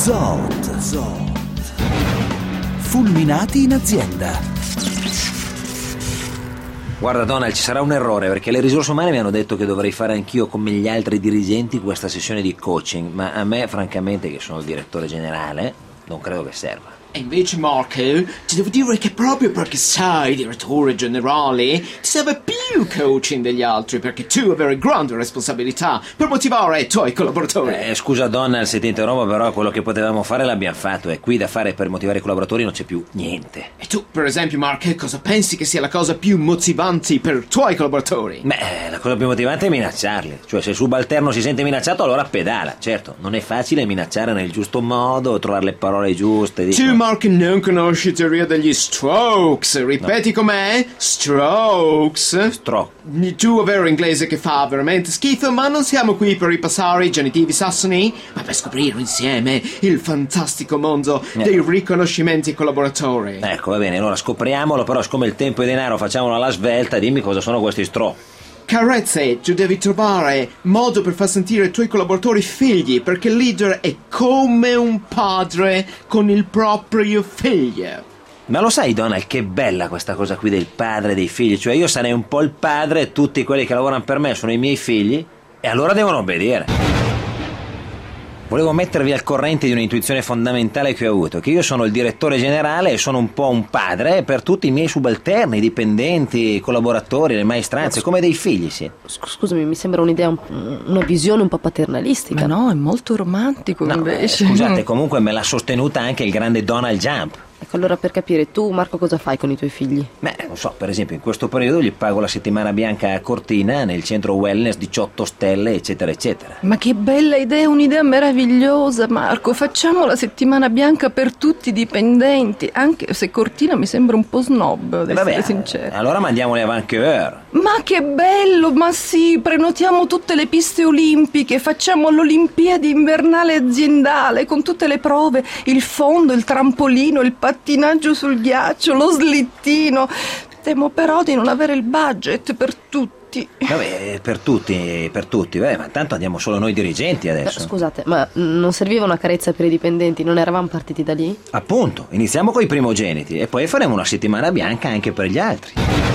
Zot. Fulminati in azienda. Guarda Donald, ci sarà un errore, perché le risorse umane mi hanno detto che dovrei fare anch'io come gli altri dirigenti questa sessione di coaching, ma a me francamente, che sono il direttore generale, non credo che serva. E invece Marco, ti devo dire che proprio perché sei direttore generale ti serve più coaching degli altri, perché tu avrai grande responsabilità per motivare i tuoi collaboratori. Scusa Donald se ti interrompo, però quello che potevamo fare l'abbiamo fatto e qui da fare per motivare i collaboratori non c'è più niente. E tu, per esempio Marco, cosa pensi che sia la cosa più motivante per i tuoi collaboratori? Beh, la cosa più motivante è minacciarli. Cioè, se il subalterno si sente minacciato, allora pedala. Certo, non è facile minacciare nel giusto modo, trovare le parole giuste. Tu Marco non conosci teoria degli strokes. Ripeti com'è? Strokes. Tu è vero inglese che fa veramente schifo, ma non siamo qui per ripassare i genitivi sassoni, ma per scoprire insieme il fantastico mondo dei riconoscimenti collaboratori. Ecco, va bene, allora scopriamolo, però siccome il tempo è denaro facciamolo alla svelta, dimmi cosa sono questi Carezze, tu devi trovare modo per far sentire i tuoi collaboratori figli, perché il leader è come un padre con il proprio figlio. Ma lo sai Donald, che bella questa cosa qui del padre e dei figli? Cioè io sarei un po' il padre e tutti quelli che lavorano per me sono i miei figli e allora devono obbedire. Volevo mettervi al corrente di un'intuizione fondamentale che ho avuto, che io sono il direttore generale e sono un po' un padre per tutti i miei subalterni, i dipendenti, i collaboratori, le maestranze, come dei figli, sì. Scusami, mi sembra un'idea, una visione un po' paternalistica. Ma no, è molto romantico invece. Scusate, comunque me l'ha sostenuta anche il grande Donald Jump. Ecco, allora per capire, tu Marco cosa fai con i tuoi figli? Beh, non so, per esempio in questo periodo gli pago la settimana bianca a Cortina, nel centro wellness 18 stelle, eccetera, eccetera. Ma che bella idea, un'idea meravigliosa, Marco. Facciamo la settimana bianca per tutti i dipendenti, anche se Cortina mi sembra un po' snob, ad essere sincero. Allora mandiamoli a Vancouver. Ma che bello, ma sì, prenotiamo tutte le piste olimpiche, facciamo l'Olimpiade invernale aziendale con tutte le prove, il fondo, il trampolino, il pattinaggio sul ghiaccio, lo slittino. Temo però di non avere il budget per tutti. Vabbè, per tutti, beh, ma tanto andiamo solo noi dirigenti adesso. Scusate, ma non serviva una carezza per i dipendenti? Non eravamo partiti da lì? Appunto, iniziamo con i primogeniti e poi faremo una settimana bianca anche per gli altri.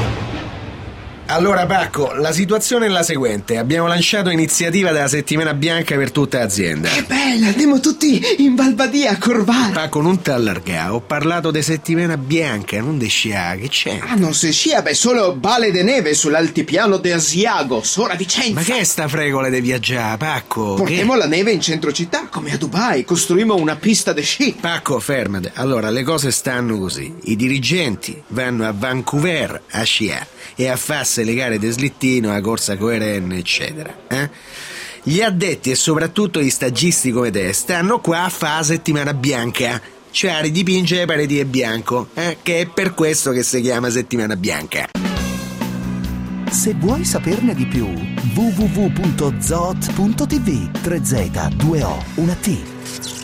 Allora Pacco, la situazione è la seguente. Abbiamo lanciato iniziativa della settimana bianca per tutta l'azienda. Che bella, andiamo tutti in Valbadia a Corvara. Pacco, non ti allargare, ho parlato di settimana bianca, non di scia, che c'è? Ah, non si scia, beh, solo bale de neve sull'altipiano di Asiagos, ora Vicenza. Ma che è sta fregola di viaggiare, Pacco? Portiamo la neve in centro città, come a Dubai, costruimo una pista de sci. Pacco, fermate. Allora, le cose stanno così. I dirigenti vanno a Vancouver a sciare e a farsi le gare di slittino, a corsa coeren, eccetera. Gli addetti e soprattutto gli stagisti come te stanno qua a fare la settimana bianca, cioè a ridipingere le pareti di bianco, che è per questo che si chiama settimana bianca. Se vuoi saperne di più, www.zot.tv 3Z2O 1T